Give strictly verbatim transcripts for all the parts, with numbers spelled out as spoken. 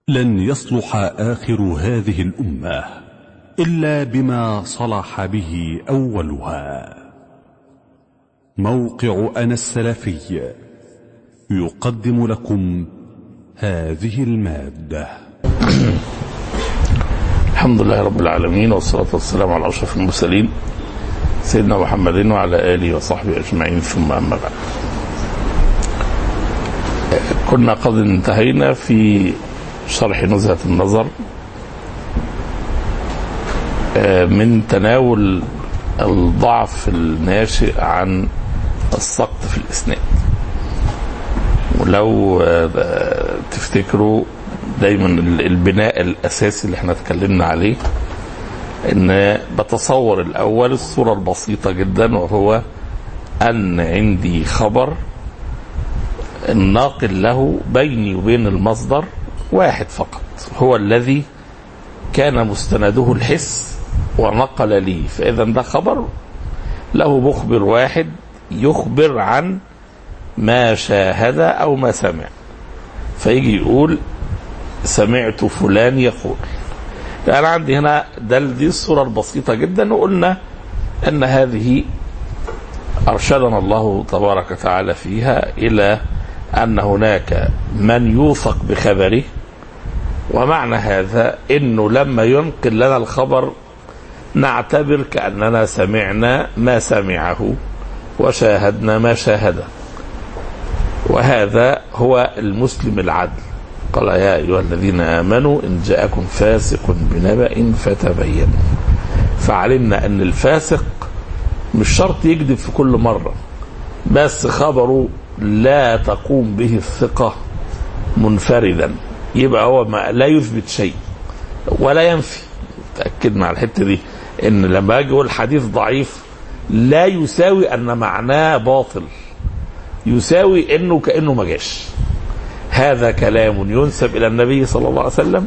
لن يصلح آخر هذه الأمة إلا بما صلح به أولها. موقع أنا السلفي يقدم لكم هذه المادة. الحمد لله رب العالمين، والصلاة والسلام على أشرف المرسلين سيدنا محمد وعلى آله وصحبه أجمعين، ثم أما بعد. كنا قد انتهينا في شرح نزهة النظر من تناول الضعف الناشئ عن السقط في الإسناد. ولو تفتكروا دايما البناء الأساسي اللي احنا اتكلمنا عليه، ان بتصور الأول الصورة البسيطة جدا، وهو أن عندي خبر الناقل له بيني وبين المصدر واحد فقط، هو الذي كان مستنده الحس ونقل لي، فإذا ده خبر له مخبر واحد يخبر عن ما شاهد أو ما سمع، فيجي يقول سمعت فلان يقول. أنا عندي هنا دي الصورة البسيطة جدا، وقلنا أن هذه أرشدنا الله تبارك وتعالى فيها إلى أن هناك من يوثق بخبره، ومعنى هذا أنه لما ينقل لنا الخبر نعتبر كأننا سمعنا ما سمعه وشاهدنا ما شاهده، وهذا هو المسلم العدل. قال يا أيها الذين آمنوا إن جاءكم فاسق بنبأ فتبينوا. فعلمنا أن الفاسق مش شرط يكذب في كل مرة، بس خبره لا تقوم به الثقة منفردا، يبقى هو ما لا يثبت شيء ولا ينفي. تأكدنا على الحتة دي، ان لما اجي اقول حديث ضعيف لا يساوي ان معناه باطل، يساوي انه كأنه ما جاش. هذا كلام ينسب الى النبي صلى الله عليه وسلم،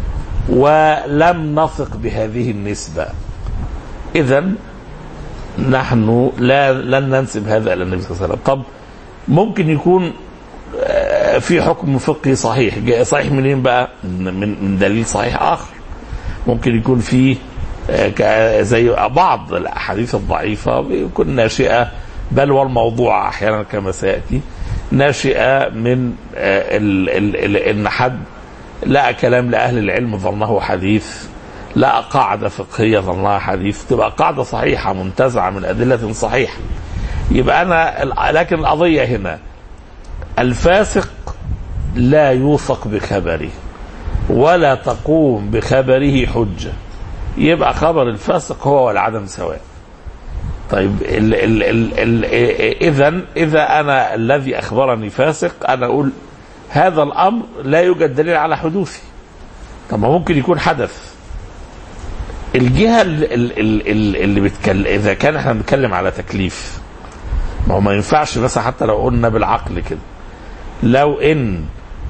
ولم نثق بهذه النسبة، اذا نحن لا لن ننسب هذا الى النبي صلى الله عليه وسلم. طب ممكن يكون في حكم فقهي صحيح، صحيح منين بقى؟ من من دليل صحيح اخر. ممكن يكون فيه زي بعض الاحاديث الضعيفه بيكون ناشئه، بل والموضوع احيانا كما سياتي ناشئه من ال ال ال ان حد لقى كلام لاهل العلم ظنه حديث، لقى قاعده فقهيه ظنها حديث، تبقى قاعده صحيحه منتزعه من ادله صحيحه. يبقى انا لكن القضيه هنا الفاسق لا يوثق بخبره ولا تقوم بخبره حجه، يبقى خبر الفاسق هو والعدم سواء. طيب ال ال ال ال اذا اذا انا الذي اخبرني فاسق، انا اقول هذا الامر لا يوجد دليل على حدوثه. طب ما ممكن يكون حدث. الجهه اللي, اللي بتكلم، اذا كان احنا بنتكلم على تكليف، ما هو ما ينفعش بس حتى لو قلنا بالعقل كده، لو ان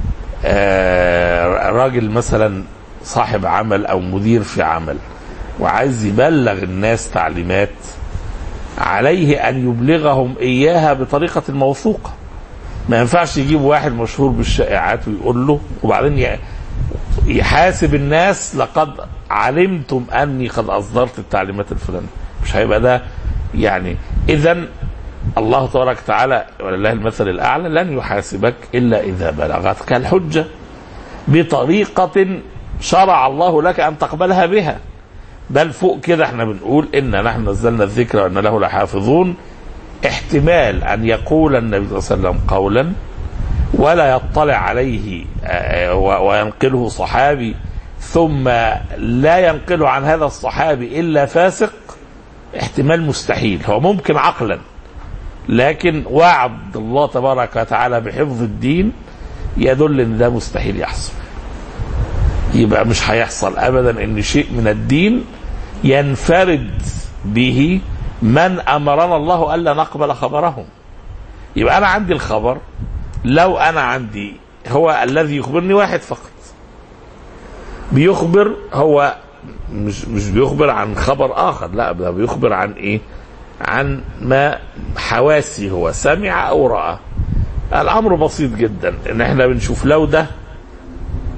آه راجل مثلا صاحب عمل او مدير في عمل وعايز يبلغ الناس تعليمات، عليه ان يبلغهم اياها بطريقة موثوقة. ما ينفعش يجيب واحد مشهور بالشائعات ويقول له وبعدين يحاسب الناس لقد علمتم اني قد اصدرت التعليمات الفلانية. مش هيبقى ده يعني. اذا الله تبارك وتعالى ولله المثل الاعلى لن يحاسبك الا اذا بلغتك الحجة بطريقة شرع الله لك ان تقبلها بها. بل فوق كده احنا بنقول إن نحن نزلنا الذكر وإن له لحافظون. احتمال أن يقول النبي صلى الله عليه وسلم قولا ولا يطلع عليه وينقله صحابي، ثم لا ينقل عن هذا الصحابي إلا فاسق، احتمال مستحيل. هو ممكن عقلا، لكن وعد الله تبارك وتعالى بحفظ الدين يدل ان ده مستحيل يحصل. يبقى مش هيحصل ابدا ان شيء من الدين ينفرد به من امرنا الله الا نقبل خبرهم. يبقى انا عندي الخبر، لو انا عندي هو الذي يخبرني واحد فقط، بيخبر هو مش مش بيخبر عن خبر اخر، لا ده بيخبر عن ايه؟ عن ما حواسي هو سمع او راى. الامر بسيط جدا، ان احنا بنشوف لو ده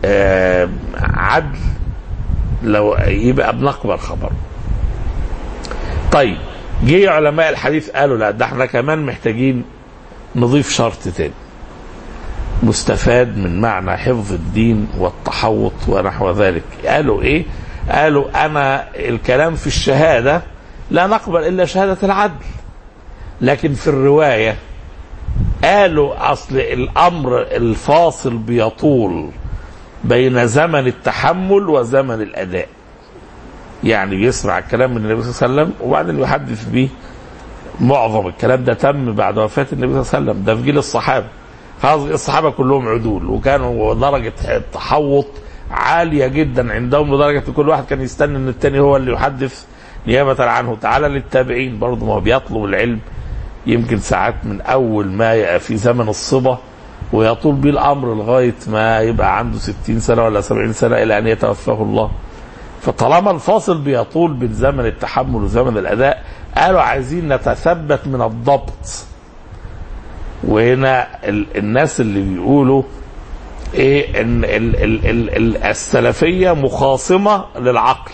آه عدل لو يبقى بنقبل خبر. طيب جه علماء الحديث قالوا لا، ده احنا كمان محتاجين نضيف شرط تاني مستفاد من معنى حفظ الدين والتحوط ونحو ذلك. قالوا ايه؟ قالوا انا الكلام في الشهادة لا نقبل الا شهادة العدل، لكن في الرواية قالوا اصل الامر الفاصل بيطول بين زمن التحمل وزمن الاداء. يعني بيسمع الكلام من النبي صلى الله عليه وسلم وبعدين يحدث به. معظم الكلام ده تم بعد وفاة النبي صلى الله عليه وسلم، ده في جيل الصحابة. خلاص الصحابة كلهم عدول، وكانوا درجة التحوط عالية جدا عندهم لدرجة كل واحد كان يستنى ان التاني هو اللي يحدث نيابة عنه. تعالى للتابعين برضه، ما هو بيطلب العلم يمكن ساعات من اول ما في زمن الصبا ويطول به الامر لغاية ما يبقى عنده ستين سنة ولا سبعين سنة الى ان يتوفاه الله. فطالما الفاصل بيطول بين زمن التحمل وزمن الاداء، قالوا عايزين نتثبت من الضبط. وهنا الناس اللي بيقولوا ايه ان ال ال ال ال السلفية مخاصمة للعقل،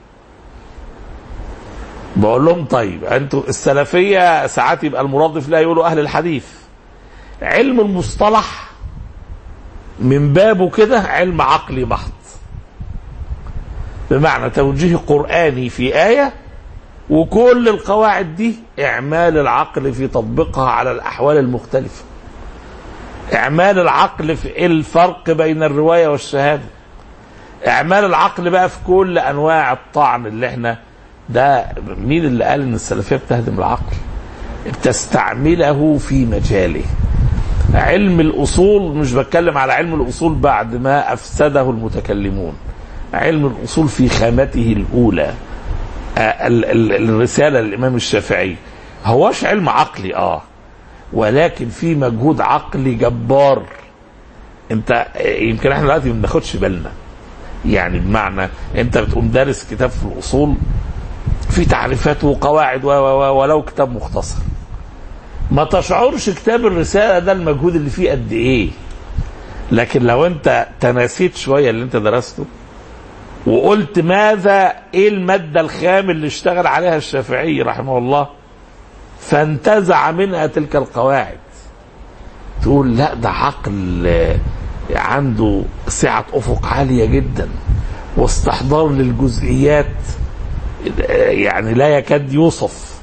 بقول لهم طيب انتوا السلفية ساعات يبقى المرادف لا يقولوا اهل الحديث. علم المصطلح من بابه كده علم عقلي محض، بمعنى توجيه قرآني في آية، وكل القواعد دي اعمال العقل في تطبيقها على الاحوال المختلفة. اعمال العقل في الفرق بين الرواية والشهادة. اعمال العقل بقى في كل انواع الطعن اللي احنا ده. مين اللي قال ان السلفية بتهدم العقل؟ بتستعمله في مجاله. علم الاصول، مش بتكلم على علم الاصول بعد ما افسده المتكلمون، علم الاصول في خامته الاولى، الرسالة للإمام الشافعي، هواش علم عقلي اه ولكن في مجهود عقلي جبار. انت يمكن احنا دلوقتي ما بناخدش بالنا، يعني بمعنى انت بتقوم دارس كتاب في الاصول في تعريفات وقواعد ولو كتاب مختصر، ما تشعرش كتاب الرسالة ده المجهود اللي فيه قد ايه. لكن لو انت تناسيت شوية اللي انت درسته وقلت ماذا ايه المادة الخام اللي اشتغل عليها الشافعي رحمه الله فانتزع منها تلك القواعد، تقول لا ده عقل عنده سعة افق عالية جدا واستحضار للجزئيات يعني لا يكاد يوصف،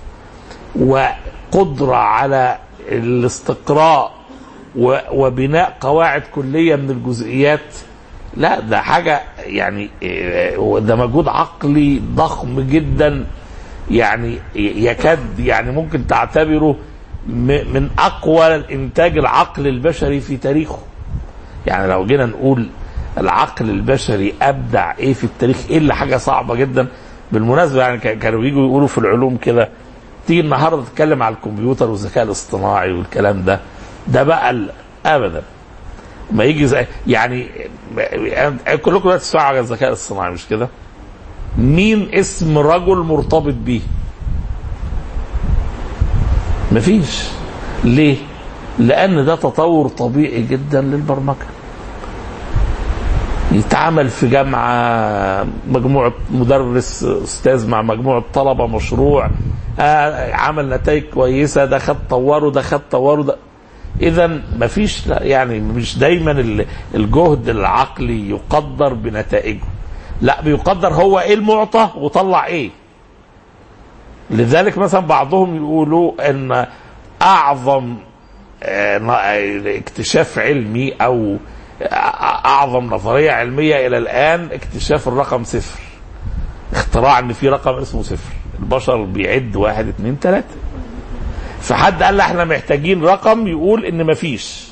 وقدرة على الاستقراء وبناء قواعد كلية من الجزئيات. لا ده حاجة يعني ده مجهود عقلي ضخم جدا، يعني يكاد يعني ممكن تعتبره من أقوى الإنتاج العقل البشري في تاريخه. يعني لو جينا نقول العقل البشري أبدع إيه في التاريخ، إيه اللي حاجة صعبة جدا. بالمناسبة يعني كانوا بيجوا يقولوا في العلوم كده، تيجي النهاردة تتكلم على الكمبيوتر والذكاء الاصطناعي والكلام ده، ده بقى أبدا ما يجي زي يعني كلكم دلوقتي تسمعوا على الذكاء الاصطناعي مش كده؟ مين اسم رجل مرتبط بيه؟ مفيش. ليه؟ لأن ده تطور طبيعي جدا للبرمجة. يتعامل في جامعة مجموعة مدرس أستاذ مع مجموعة طلبة مشروع، آه عمل نتائج كويسة، ده خد طوره ده خد طوره ده. إذا مفيش يعني مش دايما الجهد العقلي يقدر بنتائجه، لا بيقدر هو ايه المعطى وطلع ايه. لذلك مثلا بعضهم يقولوا ان اعظم اكتشاف علمي او اعظم نظرية علمية الى الان اكتشاف الرقم صفر، اختراع ان في رقم اسمه صفر، البشر بيعد واحد اتنين تلاتة، فحد قال احنا محتاجين رقم يقول ان مفيش،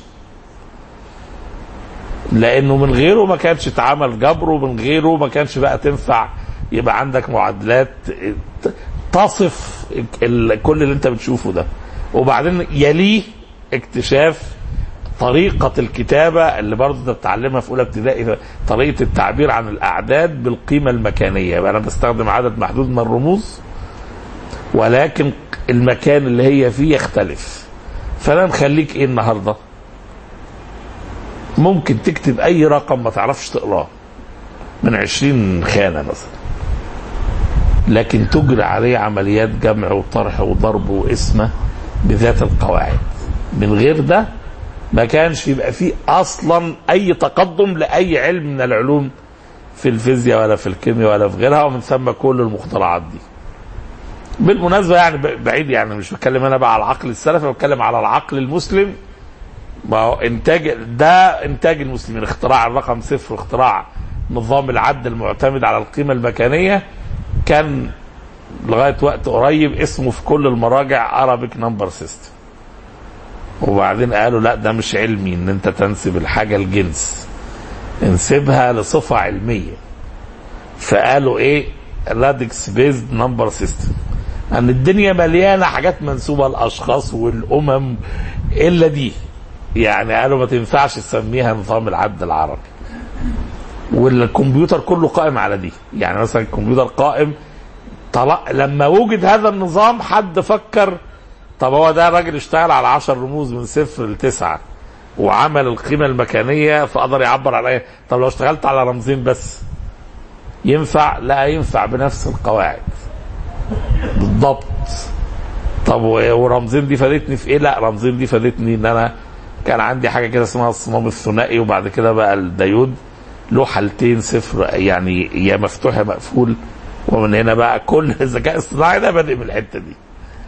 لانه من غيره ما كانش اتعمل جبر، ومن غيره ما كانش بقى تنفع يبقى عندك معادلات تصف كل اللي انت بتشوفه ده. وبعدين يليه اكتشاف طريقة الكتابة اللي برضه انت بتتعلمها في اولى ابتدائي، طريقة التعبير عن الاعداد بالقيمة المكانية، يبقى انا بستخدم عدد محدود من الرموز ولكن المكان اللي هي فيه يختلف. فانا نخليك ايه النهارده؟ ممكن تكتب اي رقم ما تعرفش تقراه من عشرين خانة مثلا، لكن تجري عليه عمليات جمع وطرح وضرب وقسمة بذات القواعد. من غير ده ما كانش يبقى فيه اصلا اي تقدم لاي علم من العلوم في الفيزياء ولا في الكيمياء ولا في غيرها، ومن ثم كل المخترعات دي. بالمناسبة يعني بعيد، يعني مش بتكلم انا بقى على العقل السلفي، بتكلم على العقل المسلم. ما هو انتاج ده انتاج المسلمين، اختراع الرقم صفر، اختراع نظام العد المعتمد على القيمة المكانية، كان لغاية وقت قريب اسمه في كل المراجع Arabic Number System. وبعدين قالوا لا ده مش علمي ان انت تنسب الحاجة الجنس، انسبها لصفة علمية. فقالوا ايه Radix Based Number System، ان الدنيا مليانة حاجات منسوبة للاشخاص والامم الا دي. يعني قالوا ما تنفعش تسميها نظام العد العربي، والكمبيوتر كله قائم على دي. يعني مثلا الكمبيوتر قائم طلع لما وجد هذا النظام حد فكر طب هو ده راجل اشتغل على عشر رموز من صفر لتسعة وعمل القيمة المكانية فقدر يعبر عليها، طب لو اشتغلت على رمزين بس ينفع؟ لا ينفع بنفس القواعد بالضبط. طب ورمزين دي فادتني في ايه؟ لا رمزين دي فادتني ان انا كان عندي حاجة كده اسمها الصمام الثنائي، وبعد كده بقى الديود له حالتين صفر، يعني يا مفتوح يا مقفول، ومن هنا بقى كل الذكاء الاصطناعي ده بادئ من الحته دي.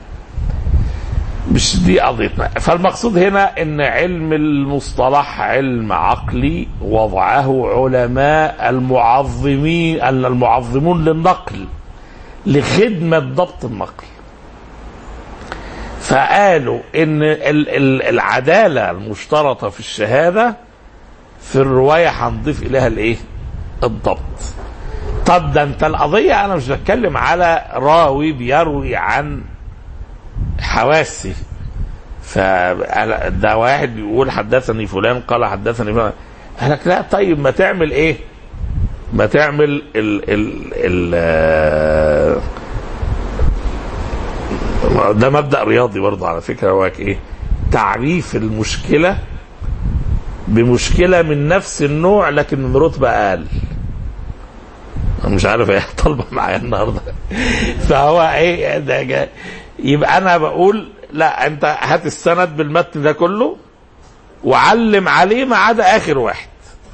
مش دي قضيتنا. فالمقصود هنا ان علم المصطلح علم عقلي وضعه علماء المعظمين المعظمون للنقل لخدمه ضبط النقل. فقالوا ان العداله المشترطه في الشهاده في الروايه هنضيف اليها الايه؟ الضبط. طب ده انت القضيه انا مش بتكلم على راوي بيروي عن حواسي، فده واحد بيقول حدثني فلان قال حدثني فلان، قال لك لا طيب ما تعمل ايه؟ ما تعمل ال ال ال ده مبدأ رياضي برضه على فكره، هو ايه؟ تعريف المشكله بمشكله من نفس النوع لكن من رتبه اقل. مش عارف ايه طالبه معايا النهارده. فهو ايه ده؟ يبقى انا بقول لا انت هات السند بالمتن ده كله وعلم عليه ما عدا اخر واحد،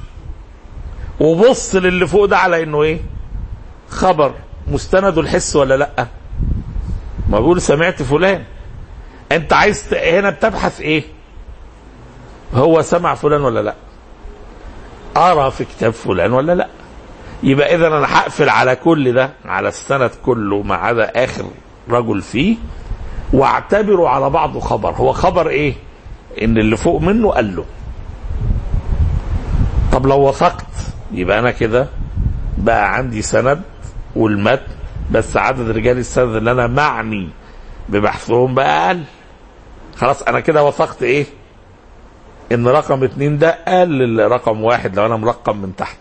وبص للي فوق ده على انه ايه؟ خبر مستند الحس ولا لا؟ ما بقول سمعت فلان، انت عايز هنا بتبحث ايه؟ هو سمع فلان ولا لا؟ ارى في كتاب فلان ولا لا؟ يبقى اذا انا هقفل على كل ده، على السند كله ما عدا اخر رجل فيه، واعتبره على بعضه خبر. هو خبر ايه؟ ان اللي فوق منه قال له. طب لو وثقت يبقى انا كده بقى عندي سند والمتن، بس عدد رجال السند اللي انا معني ببحثهم بقى اقل. خلاص انا كده وثقت ايه؟ ان رقم اتنين ده قال لرقم واحد لو انا مرقم من تحت.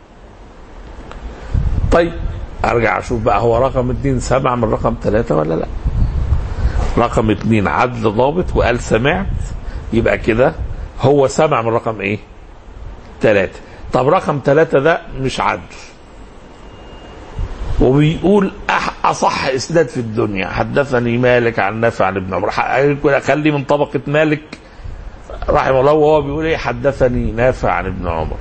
طيب ارجع اشوف بقى هو رقم اتنين سمع من رقم ثلاثة ولا لا؟ رقم اتنين عدل ضابط وقال سمعت، يبقى كده هو سمع من رقم ايه؟ ثلاثة. طب رقم ثلاثة ده مش عدل وبيقول اصح اسناد في الدنيا، حدثني مالك عن نافع عن ابن عمر، خلي من طبقة مالك رحمه الله وهو بيقول ايه؟ حدثني نافع عن ابن عمر.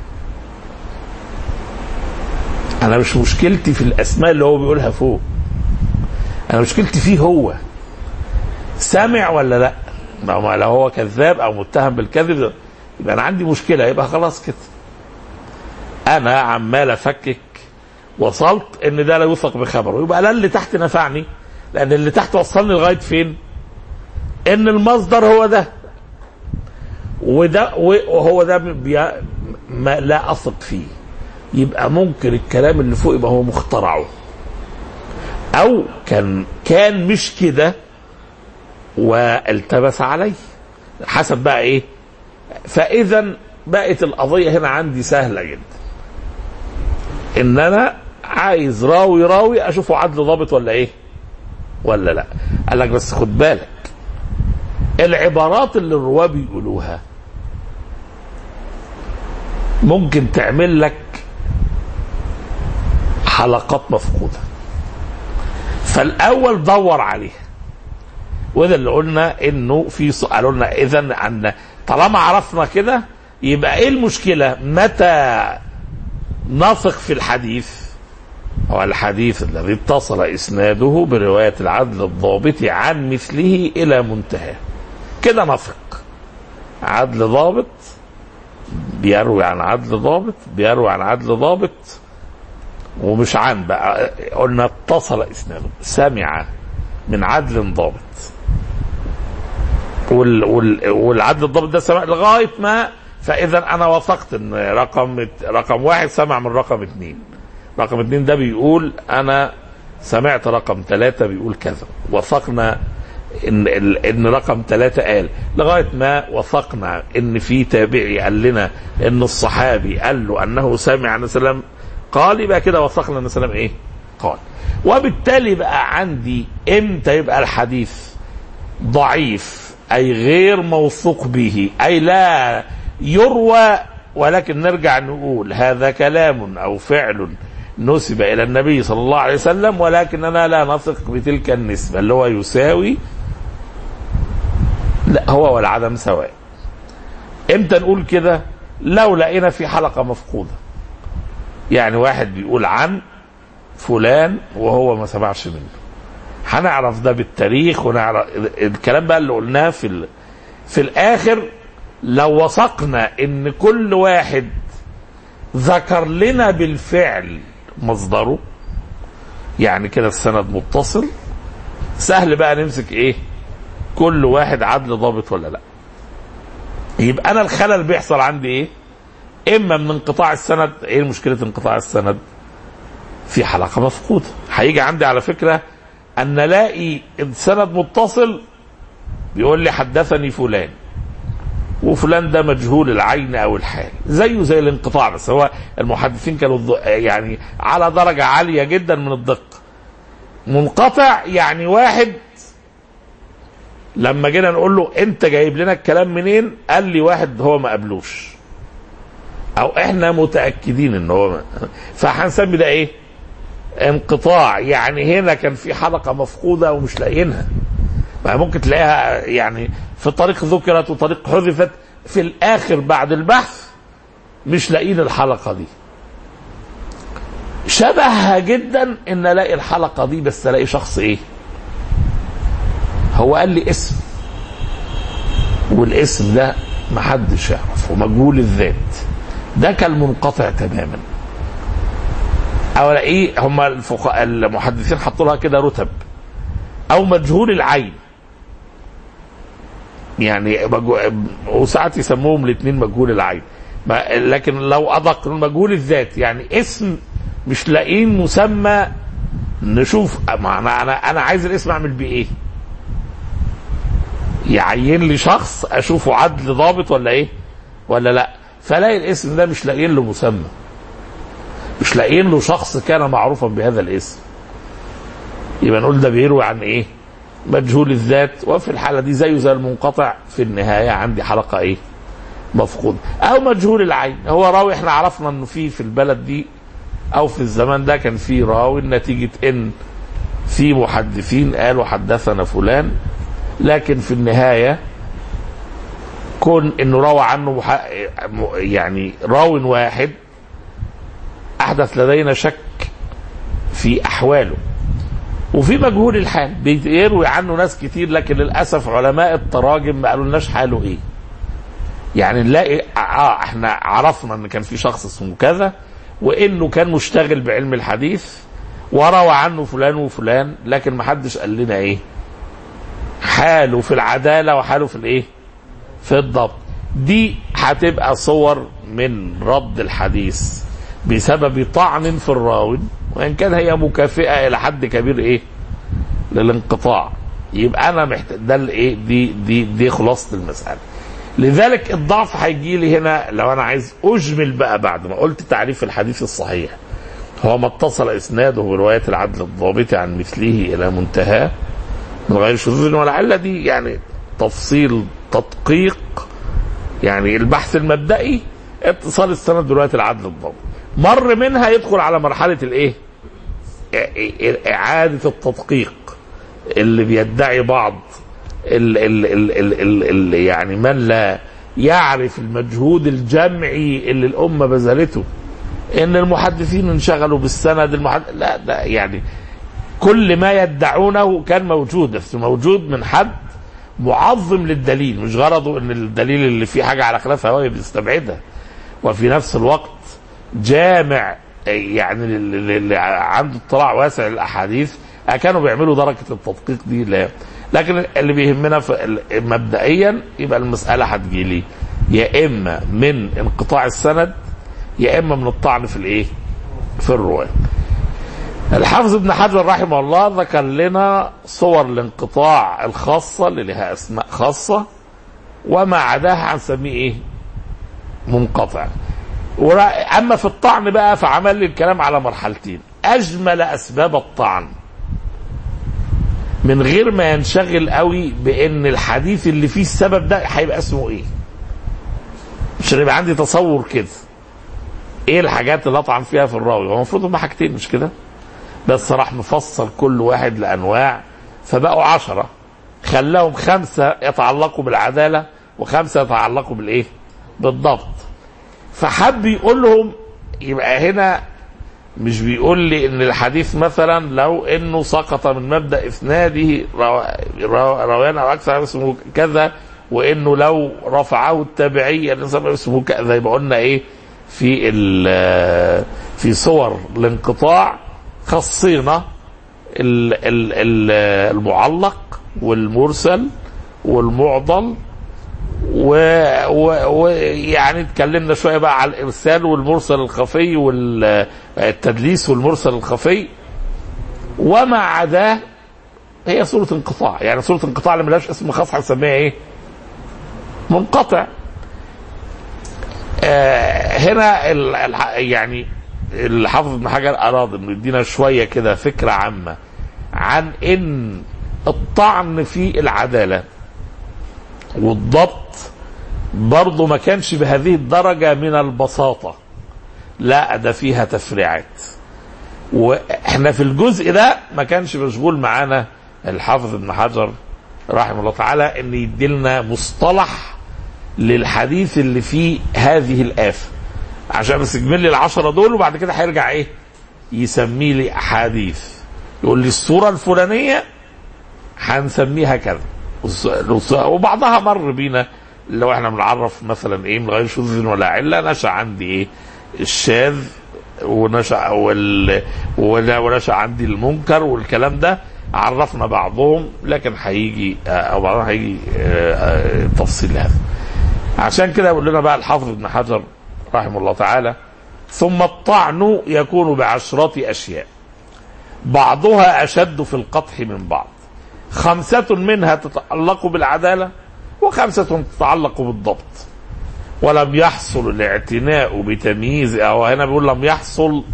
انا مش مشكلتي في الاسماء اللي هو بيقولها فوق، انا مشكلتي فيه هو سامع ولا لا. لو هو كذاب او متهم بالكذب يبقى انا عندي مشكله، يبقى خلاص كده انا عمال افكك وصلت ان ده لا يوثق بخبره، يبقى لا اللي تحت نفعني، لان اللي تحت وصلني لغايه فين؟ ان المصدر هو ده وده وهو ده بي... ما لا اثق فيه، يبقى ممكن الكلام اللي فوق يبقى هو مخترعه او كان كان مش كده والتبس عليه، حسب بقى ايه. فاذا بقت القضيه هنا عندي سهله جدا، ان انا عايز راوي راوي اشوفه عدل ضابط ولا ايه ولا لا. قال لك بس خد بالك العبارات اللي الرواه بيقولوها ممكن تعمل لك حلقات مفقودة. فالأول دور عليها، وده اللي قلنا انه في سؤال. قلنا اذا عن طالما عرفنا كده يبقى ايه المشكلة؟ متى نثق في الحديث؟ هو الحديث الذي اتصل اسناده برواية العدل الضابط عن مثله الى منتهى، كده نثق. عدل ضابط بيروي عن عدل ضابط بيروي عن عدل ضابط، ومش عن بقى، قلنا اتصل اسناده، سمع من عدل ضابط، وال وال والعدل الضابط ده سمع لغايه ما، فاذا انا وثقت ان رقم رقم واحد سمع من رقم اثنين، رقم اثنين ده بيقول انا سمعت رقم ثلاثة بيقول كذا، وثقنا ان ان رقم ثلاثة قال، لغايه ما وثقنا ان في تابعي قال لنا ان الصحابي قال له انه سمع النبي صلى الله عليه وسلم قال، يبقى كده وثقنا النبي صلى الله عليه وسلم ايه؟ قال. وبالتالي بقى عندي امتى يبقى الحديث ضعيف اي غير موثوق به، اي لا يروى، ولكن نرجع نقول هذا كلام او فعل نسب الى النبي صلى الله عليه وسلم ولكننا لا نثق بتلك النسبة، اللي هو يساوي، لا هو والعدم سواء. امتى نقول كده؟ لو لقينا في حلقة مفقودة، يعني واحد بيقول عن فلان وهو ما سمعش منه، هنعرف ده بالتاريخ، ونعرف الكلام بقى اللي قلناه في ال... في الاخر. لو وثقنا ان كل واحد ذكر لنا بالفعل مصدره، يعني كده السند متصل، سهل بقى نمسك ايه؟ كل واحد عدل ضابط ولا لا. يبقى انا الخلل بيحصل عندي ايه؟ اما من انقطاع السند. ايه مشكلة انقطاع السند؟ في حلقة مفقودة. هيجي عندي على فكرة ان الاقي السند متصل بيقول لي حدثني فلان، وفلان ده مجهول العين او الحال، زيه زي الانقطاع، بس هو المحدثين كانوا يعني على درجة عالية جدا من الدقة. منقطع يعني واحد لما جينا نقول له انت جايب لنا الكلام منين، قال لي واحد هو ما قبلوش، او احنا متأكدين ان هو ما. فهنسمي ده ايه؟ انقطاع. يعني هنا كان في حلقة مفقودة ومش لاقيينها، ممكن تلاقيها يعني في طريق ذكرت وطريق حذفت، في الاخر بعد البحث مش لاقيين الحلقة دي. شبهها جدا ان الاقي الحلقة دي بس الاقي شخص ايه؟ هو قال لي اسم، والاسم ده محدش يعرفه، مجهول الذات، ده كالمنقطع تماما. او الاقيه هم الفقهاء المحدثين حطوا لها كده رتب، او مجهول العين، يعني وساعات يسموهم الاثنين مجهول العين، لكن لو ادق مجهول الذات يعني اسم مش لاقيين مسمى نشوف. انا انا انا عايز الاسم اعمل بيه ايه؟ يعين لي شخص اشوفه عدل ضابط ولا ايه ولا لا، فلاقي الاسم ده مش لاقيين له مسمى، مش لاقيين له شخص كان معروفا بهذا الاسم، يبقى نقول ده بيروي عن ايه؟ مجهول الذات. وفي الحالة دي زيه زي المنقطع، في النهاية عندي حلقة ايه؟ مفقود. او مجهول العين، هو راوي احنا عرفنا انه في في البلد دي او في الزمان ده كان في راوي، نتيجة ان في محدثين قالوا حدثنا فلان، لكن في النهاية كون انه روى عنه يعني راو واحد، احدث لدينا شك في احواله. وفي مجهول الحال بيروي عنه ناس كتير، لكن للاسف علماء التراجم ما قالوا لناش حاله ايه. يعني نلاقي اه احنا عرفنا ان كان في شخص اسمه كذا، وانه كان مشتغل بعلم الحديث وروى عنه فلان وفلان، لكن ما حدش قال لنا ايه حاله في العدالة وحاله في الايه؟ في الضبط. دي هتبقى صور من رد الحديث بسبب طعن في الراوي، وان كان هي مكافئة الى حد كبير ايه؟ للانقطاع. يبقى انا محتاج ده الايه؟ دي دي دي خلاصة المسألة. لذلك الضعف هيجي لي هنا لو انا عايز اجمل بقى بعد ما قلت تعريف الحديث الصحيح، هو ما اتصل اسناده برواية العدل الضابط عن مثله الى منتهى من غير شذوذ ولا علة. دي يعني تفصيل تدقيق، يعني البحث المبدئي اتصال السند دلوقتي العدل الضابط، مر منها يدخل على مرحله الايه؟ اعاده التدقيق اللي بيدعي بعض ال ال ال ال ال ال يعني من لا يعرف المجهود الجمعي اللي الامه بذلته، ان المحدثين انشغلوا بالسند المحدث، لا ده يعني كل ما يدعونه كان موجود، بس موجود من حد معظم للدليل، مش غرضه ان الدليل اللي فيه حاجه على خلاف هواه بيستبعدها، وفي نفس الوقت جامع يعني اللي عنده اطلاع واسع الاحاديث كانوا بيعملوا درجه التدقيق دي. لا، لكن اللي بيهمنا مبدئيا يبقى المساله هتجي لي يا اما من انقطاع السند يا اما من الطعن في الايه؟ في الروايه. الحافظ ابن حجر رحمه الله ذكر لنا صور الانقطاع الخاصه اللي لها اسماء خاصه، وما عداها هنسميه ايه؟ منقطع. اما في الطعن بقى فعمل لي الكلام على مرحلتين: اجمل اسباب الطعن من غير ما ينشغل قوي بان الحديث اللي فيه السبب ده هيبقى اسمه ايه، مش هيبقى عندي تصور كده ايه الحاجات اللي اطعن فيها في الراوي. هو المفروض هم حاجتين مش كده، بس راح مفصل كل واحد لانواع، فبقوا عشرة، خلاهم خمسة يتعلقوا بالعدالة وخمسة يتعلقوا بالايه؟ بالضبط. فحب يقول لهم يبقى هنا مش بيقول لي ان الحديث مثلا لو انه سقط من مبدأ اسناده رويان او اكثر اسمه كذا، وانه لو رفعه التابعي اسمه كذا. يبقى قلنا ايه في في صور الانقطاع خصينا المعلق والمرسل والمعضل، ويعني اتكلمنا شويه بقى على الارسال والمرسل الخفي والتدليس والمرسل الخفي، وما عداه هي صوره انقطاع. يعني صوره انقطاع اللي ملهاش اسم خاص هنسميها ايه؟ منقطع. آه هنا يعني الحافظ ابن حجر اراد انه يدينا شويه كده فكره عامه عن ان الطعن في العداله والضبط برضه ما كانش بهذه الدرجه من البساطه، لا ده فيها تفريعات. واحنا في الجزء ده ما كانش مشغول معانا الحافظ ابن حجر رحمه الله تعالى ان يديلنا مصطلح للحديث اللي فيه هذه الآفة، عشان بس يجمل لي العشرة دول، وبعد كده هيرجع ايه؟ يسمي لي احاديث، يقول لي الصورة الفلانية هنسميها كذا، وبعضها مر بينا لو احنا بنعرف مثلا ايه من غير شذوذ ولا علة. نشأ عندي ايه؟ الشاذ، ونشأ وال... ونشأ عندي المنكر والكلام ده، عرفنا بعضهم، لكن هيجي او بعضهم هيجي تفصيل هذا. عشان كده يقول لنا بقى الحافظ ابن حجر رحمه الله تعالى: ثم الطعن يكون بعشرة أشياء بعضها أشد في القطح من بعض، خمسة منها تتعلق بالعدالة وخمسة تتعلق بالضبط، ولم يحصل الاعتناء بتمييز، أو هنا بيقول لم يحصل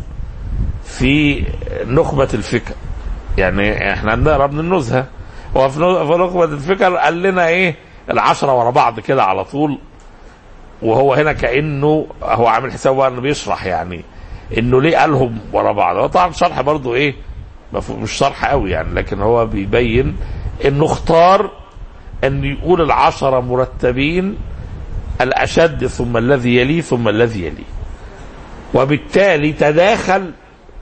في نخبة الفكر، يعني احنا نقرا من النزهة، وفي نخبة الفكر قال لنا ايه؟ العشرة ورا بعض كده على طول، وهو هنا كأنه هو عامل حسابه انه بيشرح يعني انه ليه قالهم ورا بعض. هو طبعا شرح برضو ايه؟ مش شرح قوي يعني، لكن هو بيبين انه اختار ان يقول العشرة مرتبين، الاشد ثم الذي يليه ثم الذي يليه، وبالتالي تداخل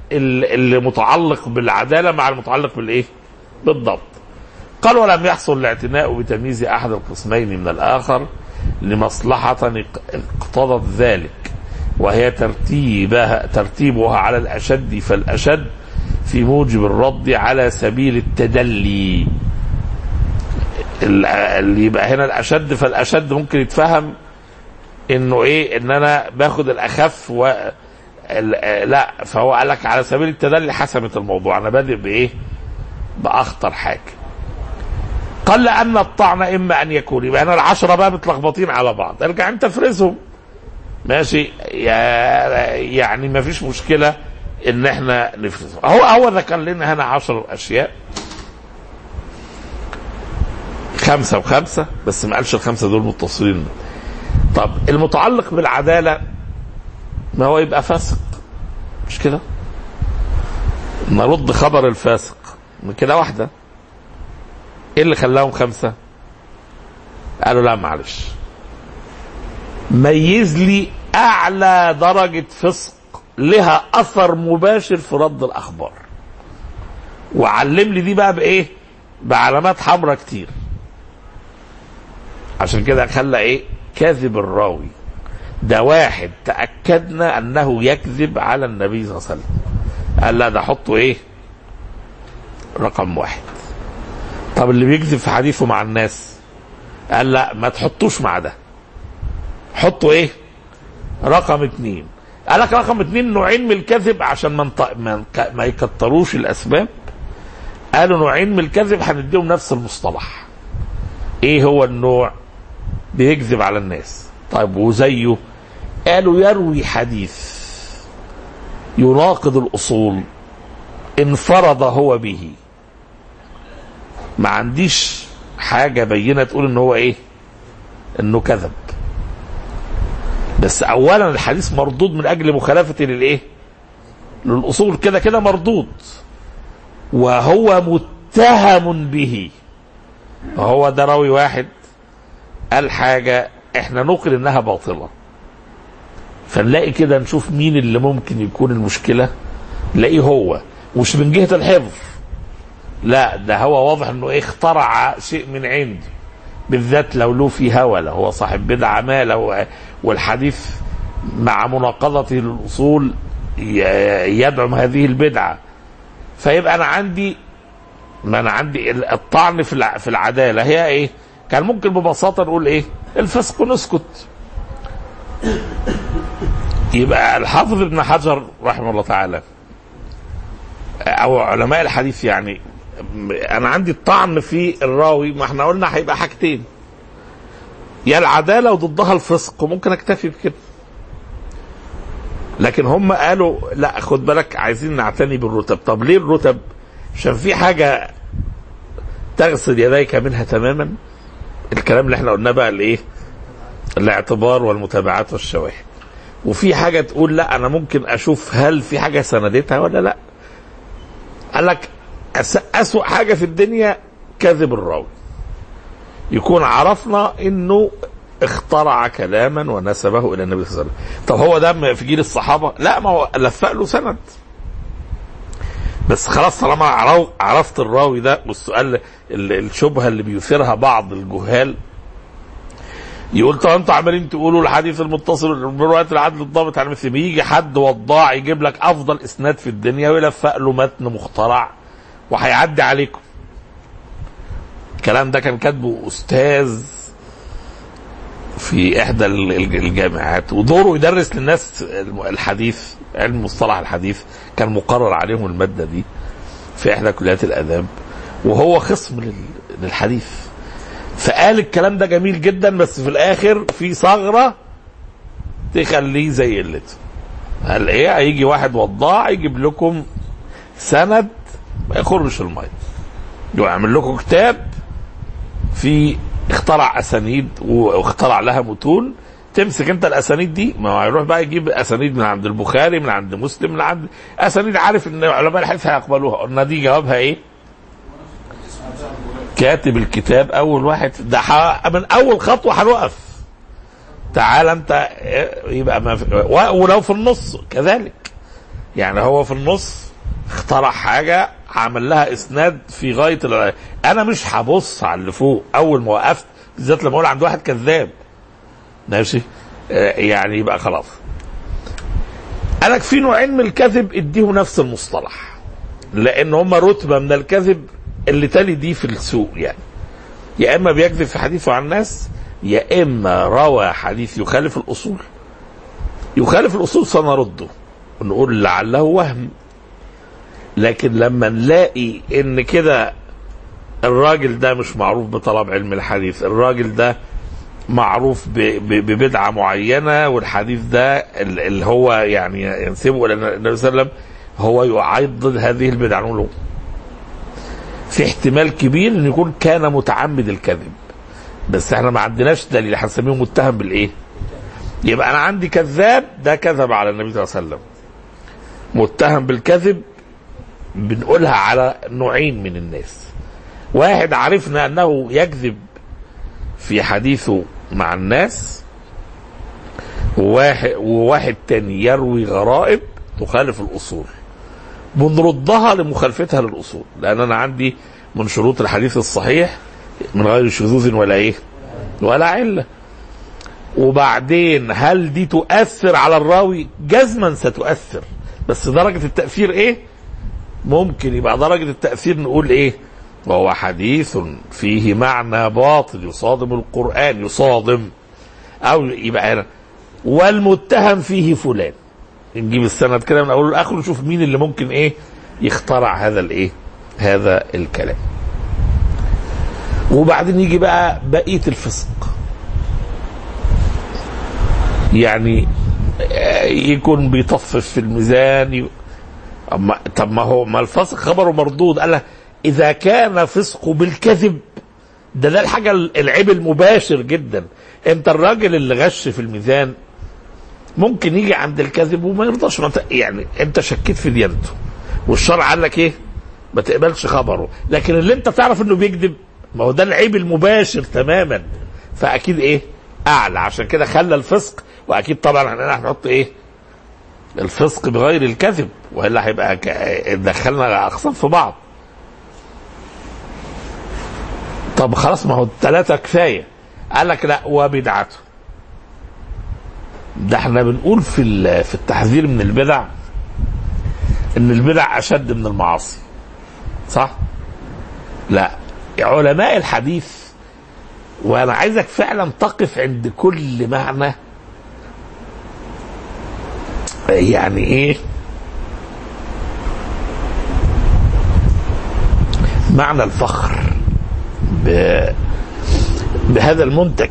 المتعلق بالعدالة مع المتعلق بالايه؟ بالضبط. قال: ولم يحصل الاعتناء بتمييز احد القسمين من الاخر لمصلحة اقتضت ذلك، وهي ترتيبها ترتيبها على الاشد فالاشد في موجب الرد على سبيل التدلي. اللي يبقى هنا الاشد فالاشد ممكن يتفهم انه ايه؟ ان انا باخد الاخف و لا، فهو قال لك على سبيل التدلي حسمت الموضوع، انا بادئ بايه؟ باخطر حاجه. قال لأن الطعن إما أن يكون، يبقى أنا العشرة بقى متلخبطين على بعض، ارجع أنت افرزهم ماشي، يعني ما فيش مشكلة إن إحنا نفرزهم. هو هو ذكر لنا هنا عشر أشياء، خمسة وخمسة، بس ما قالش الخمسة دول متصلين. طب المتعلق بالعدالة ما هو يبقى فاسق، مش كده؟ نرد خبر الفاسق من كده واحدة. ايه اللي خلاهم خمسة؟ قالوا لا معلش، ميز لي اعلى درجة فسق لها اثر مباشر في رد الاخبار، وعلم لي دي بقى بايه؟ بعلامات حمراء كتير. عشان كده خلى ايه؟ كاذب الراوي ده واحد تأكدنا انه يكذب على النبي صلى الله عليه وسلم، قال لا ده حطه ايه؟ رقم واحد. طب اللي بيكذب في حديثه مع الناس، قال لا ما تحطوش مع ده، حطوا ايه؟ رقم اتنين. قال لك رقم اتنين نوعين من الكذب عشان ما ما يكتروش الاسباب. قالوا نوعين من الكذب هنديهم نفس المصطلح. ايه هو النوع؟ بيكذب على الناس. طيب وزيه؟ قالوا يروي حديث يناقض الاصول انفرد هو به، ما عنديش حاجة بينة تقول ان هو ايه؟ انه كذب. بس اولا الحديث مردود من اجل مخالفة للايه؟ للاصول، كده كده مردود، وهو متهم به. هو ده راوي واحد قال حاجة احنا نقل انها باطلة، فنلاقي كده نشوف مين اللي ممكن يكون المشكلة، نلاقيه هو، مش من جهة الحفظ، لا ده هو واضح انه ايه؟ اخترع شيء من عنده، بالذات لو له في هوى، لو هو صاحب بدعة ما، لو والحديث مع مناقضته للأصول يدعم هذه البدعة، فيبقى أنا عندي ما أنا عندي الطعن في العدالة هي إيه؟ كان ممكن ببساطة نقول إيه؟ الفسق نسكت. يبقى الحافظ ابن حجر رحمه الله تعالى أو علماء الحديث يعني، أنا عندي الطعن في الراوي، ما احنا قلنا هيبقى حاجتين، يا العدالة وضدها الفسق، وممكن اكتفي بكده. لكن هم قالوا لا خد بالك عايزين نعتني بالرتب. طب ليه الرتب؟ عشان في حاجة تغسل يديك منها تماما، الكلام اللي احنا قلناه بقى الايه؟ الاعتبار والمتابعات والشواهد. وفي حاجة تقول لا انا ممكن اشوف هل في حاجة سندتها ولا لا. قال لك أسوأ حاجة في الدنيا كذب الراوي، يكون عرفنا انه اخترع كلاما ونسبه الى النبي صلى الله عليه وسلم. طب هو ده في جيل الصحابة؟ لا، ما هو لفق له سند، بس خلاص طالما عرفت الراوي ده. والسؤال الشبهة اللي بيثيرها بعض الجهال يقول طب انتوا عمالين تقولوا الحديث المتصل برواية العدل الضابط عن مثل، بيجي حد وضاع يجيب لك افضل اسناد في الدنيا ويلفق له متن مخترع وهيعدي عليكم. الكلام ده كان كاتبه استاذ في احدى الجامعات، ودوره يدرس للناس الحديث، علم مصطلح الحديث، كان مقرر عليهم المادة دي في احدى كليات الاداب، وهو خصم للحديث. فقال الكلام ده جميل جدا، بس في الاخر في ثغرة تخليه زي قلته. قال ايه؟ هيجي واحد وضاع يجيب لكم سند ما يخرش الميه، يعمل لكم كتاب في اخترع اسانيد واخترع لها متون، تمسك انت الاسانيد دي، ما هو هيروح بقى يجيب اسانيد من عند البخاري، من عند مسلم، من عند اسانيد عارف ان علماء الحديث هيقبلوها. قلنا دي جوابها ايه؟ كاتب الكتاب اول واحد ده من اول خطوه هنوقف. تعال انت يبقى ما في، ولو في النص كذلك، يعني هو في النص اخترع حاجه عمل لها اسناد في غايه ال... انا مش هبص على اللي فوق اول ما وقفت، بالذات لما اقول عند واحد كذاب ماشي يعني، يبقى خلاص. قالك في نوعين من الكذب اديهم نفس المصطلح، لان هم رتبه من الكذب اللي تالي دي في السوق، يعني يا اما بيكذب في حديثه عن الناس، يا اما روى حديث يخالف الاصول. يخالف الاصول سنرده ونقول لعله وهم، لكن لما نلاقي ان كده الراجل ده مش معروف بطلب علم الحديث، الراجل ده معروف ببدعة معينة، والحديث ده اللي هو يعني ينسبه الى النبي صلى الله عليه وسلم هو يعضد هذه البدعة، نقول في احتمال كبير ان يكون كان متعمد الكذب، بس احنا ما عندناش دليل، هنسميه متهم بالايه؟ يبقى انا عندي كذاب ده كذب على النبي صلى الله عليه وسلم. متهم بالكذب بنقولها على نوعين من الناس. واحد عرفنا انه يكذب في حديثه مع الناس، وواحد, وواحد تاني يروي غرائب تخالف الاصول، بنردها لمخالفتها للاصول، لان انا عندي من شروط الحديث الصحيح من غير شذوذ ولا ايه ولا عله. وبعدين هل دي تؤثر على الراوي؟ جزما ستؤثر، بس درجه التاثير ايه؟ ممكن يبقى درجه التاثير نقول ايه؟ وهو حديث فيه معنى باطل يصادم القرآن، يصادم، او يبقى هنا والمتهم فيه فلان، نجيب السند كده من اوله لاخره نشوف مين اللي ممكن ايه يخترع هذا الايه هذا الكلام. وبعدين يجي بقى بقيه الفسق، يعني يكون بيطفف في الميزان ي... طب ما هو ما الفسق خبره مردود. قال اذا كان فسقه بالكذب ده ده الحاجه العيب المباشر جدا. انت الراجل اللي غش في الميزان ممكن يجي عند الكذب وما يرضاش، يعني انت شكيت في ديانته والشرع قال لك ايه؟ ما تقبلش خبره، لكن اللي انت تعرف انه بيكذب ما هو ده العيب المباشر تماما، فاكيد ايه اعلى. عشان كده خلى الفسق، واكيد طبعا احنا هنحط ايه الفسق بغير الكذب، والا هيبقى دخلنا اقسام في بعض. طب خلاص ما هو الثلاثه كفايه. قال لك لا وبدعته. ده احنا بنقول في في التحذير من البدع ان البدع اشد من المعاصي، صح؟ لا، علماء الحديث، وانا عايزك فعلا تقف عند كل معنى، يعني ايه معنى الفخر بهذا المنتج.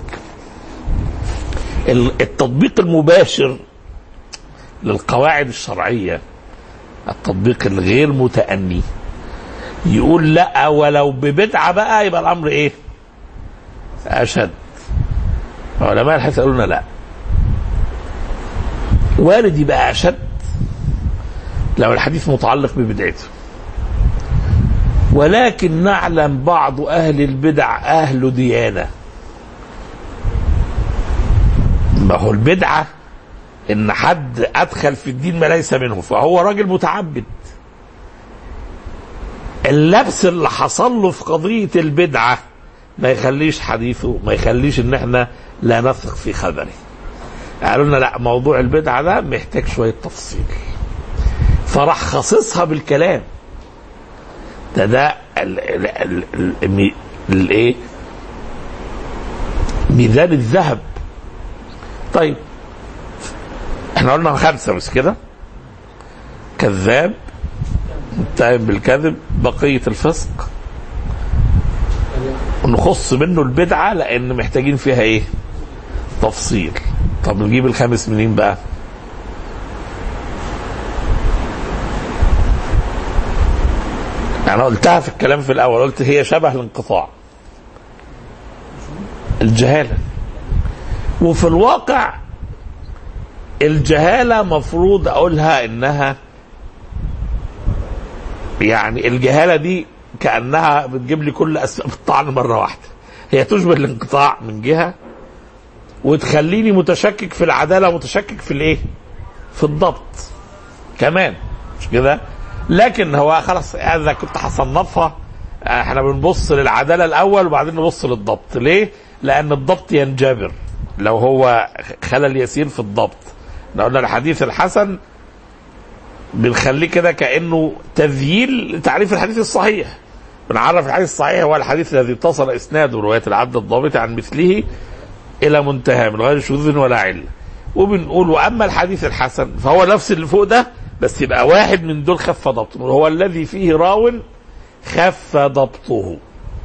التطبيق المباشر للقواعد الشرعية، التطبيق الغير متأني، يقول لا ولو ببدعة بقى يبقى الأمر ايه أشد. علماء الحديث قالوا لنا لا، وارد يبقى أشد لو الحديث متعلق ببدعته، ولكن نعلم بعض أهل البدع أهل ديانة. ما هو البدعة إن حد أدخل في الدين ما ليس منه فهو راجل متعبد. اللبس اللي حصل له في قضية البدعة ما يخليش حديثه، ما يخليش إن احنا لا نثق في خبره. قالوا لنا لا، موضوع البدعة ده محتاج شوية تفصيل، فراح خصصها بالكلام ده. ده الايه ميزان الذهب. طيب احنا قلنا خمسة مش كده؟ كذاب، متهم بالكذب، بقية الفسق، نخص منه البدعة لان محتاجين فيها ايه تفصيل. طب نجيب الخامس منين بقى؟ أنا قلتها في الكلام في الأول، قلت هي شبه الانقطاع، الجهالة. وفي الواقع الجهالة مفروض أقولها إنها يعني الجهالة دي كأنها بتجيب لي كل أسباب الطعن مرة واحدة. هي تشبه الانقطاع من جهة، وتخليني متشكك في العدالة ومتشكك في الإيه؟ في الضبط كمان، مش كده؟ لكن هو خلاص اذا كنت هصنفها احنا بنبص للعداله الاول وبعدين نبص للضبط. ليه؟ لان الضبط ينجبر لو هو خلل يسير في الضبط. قلنا الحديث الحسن بنخليه كده كانه تذييل تعريف الحديث الصحيح. بنعرف الحديث الصحيح هو الحديث الذي اتصل اسناده روايه العبد الضابط عن مثله الى منتهى من غير شذوذ ولا عله. وبنقول واما الحديث الحسن فهو نفس اللي فوق ده، بس يبقى واحد من دول خف ضبطه، هو الذي فيه راو خف ضبطه.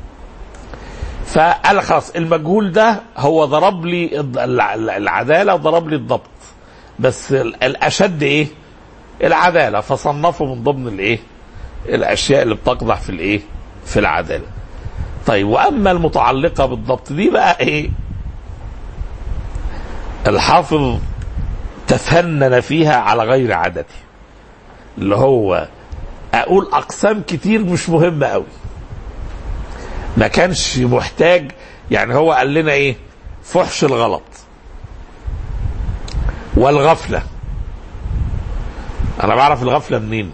فقال خلاص المجهول ده هو ضرب لي العدالة وضرب لي الضبط، بس الأشد ايه العدالة، فصنفه من ضمن الايه الأشياء اللي بتقضح في الايه في العدالة. طيب واما المتعلقة بالضبط دي بقى ايه الحافظ تفنن فيها على غير عادته، اللي هو اقول اقسام كتير مش مهمة قوي، ما كانش محتاج. يعني هو قال لنا ايه؟ فحش الغلط والغفلة. انا بعرف الغفلة منين؟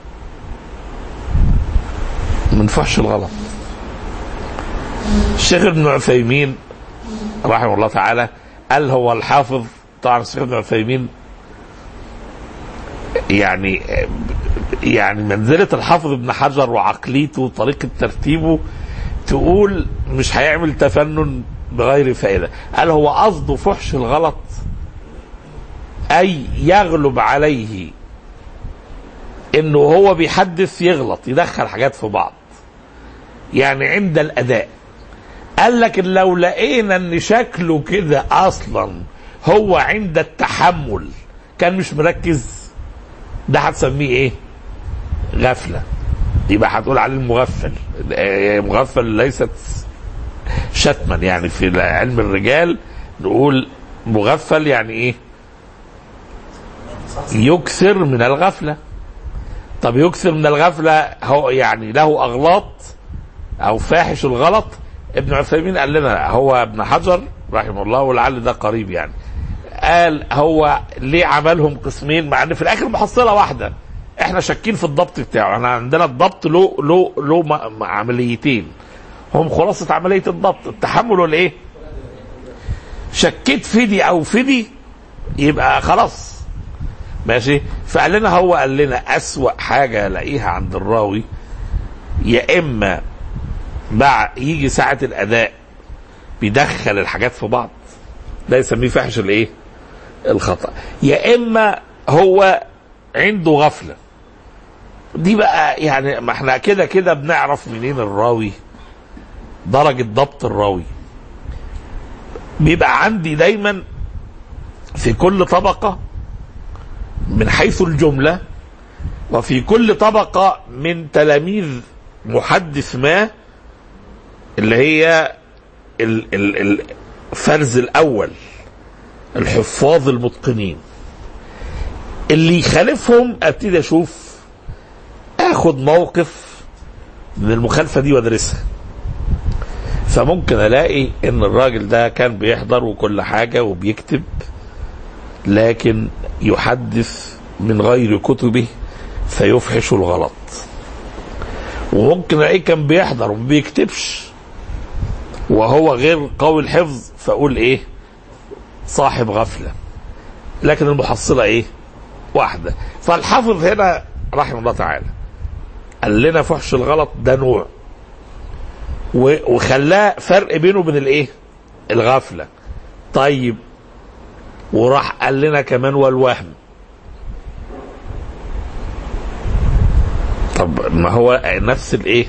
من فحش الغلط. الشيخ ابن عثيمين رحمه الله تعالى قال هو الحافظ، طبعا الشيخ ابن عثيمين يعني يعني منزلة الحافظ ابن حجر وعقليته وطريقة ترتيبه تقول مش هيعمل تفنن بغير فائدة. قال هو قصده فحش الغلط أي يغلب عليه إنه هو بيحدث يغلط، يدخل حاجات في بعض، يعني عند الأداء. قال لك لو لقينا إن شكله كده أصلا هو عند التحمل كان مش مركز، ده هتسميه إيه؟ غفلة. يبقى هتقول عليه المغفل. مغفل ليست شتما، يعني في علم الرجال نقول مغفل يعني ايه؟ يكثر من الغفلة. طب يكثر من الغفلة هو يعني له أغلاط أو فاحش الغلط. ابن عثيمين قال لنا، هو ابن حجر رحمه الله ولعل ده قريب يعني، قال هو ليه عملهم قسمين مع ان في الاخر محصلة واحدة. احنا شاكين في الضبط بتاعه، احنا عندنا الضبط له له له عمليتين هم خلاصة عملية الضبط، التحمل والايه؟ شكيت في دي او في دي يبقى خلاص ماشي. فقال لنا، هو قال لنا اسوأ حاجة الاقيها عند الراوي يا اما بعد يجي ساعة الاداء بيدخل الحاجات في بعض، ده يسميه فحش الايه؟ الخطأ. يا اما هو عنده غفلة. دي بقى يعني ما احنا كده كده بنعرف منين الراوي درجة ضبط الراوي. بيبقى عندي دايما في كل طبقة من حيث الجملة، وفي كل طبقة من تلاميذ محدث ما، اللي هي الفرز الأول الحفاظ المتقنين، اللي يخالفهم ابتدي اشوف اخد موقف من المخالفة دي وادرسها. فممكن الاقي ان الراجل ده كان بيحضر وكل حاجة وبيكتب، لكن يحدث من غير كتبه فيفحش الغلط. وممكن الاقيه كان بيحضر وما بيكتبش وهو غير قوي الحفظ، فاقول ايه؟ صاحب غفلة. لكن المحصلة ايه؟ واحدة. فالحافظ هنا رحمه الله تعالى قال لنا فحش الغلط ده نوع، وخلاه فرق بينه وبين الايه؟ الغفلة. طيب وراح قال لنا كمان والوهم. طب ما هو نفس الايه؟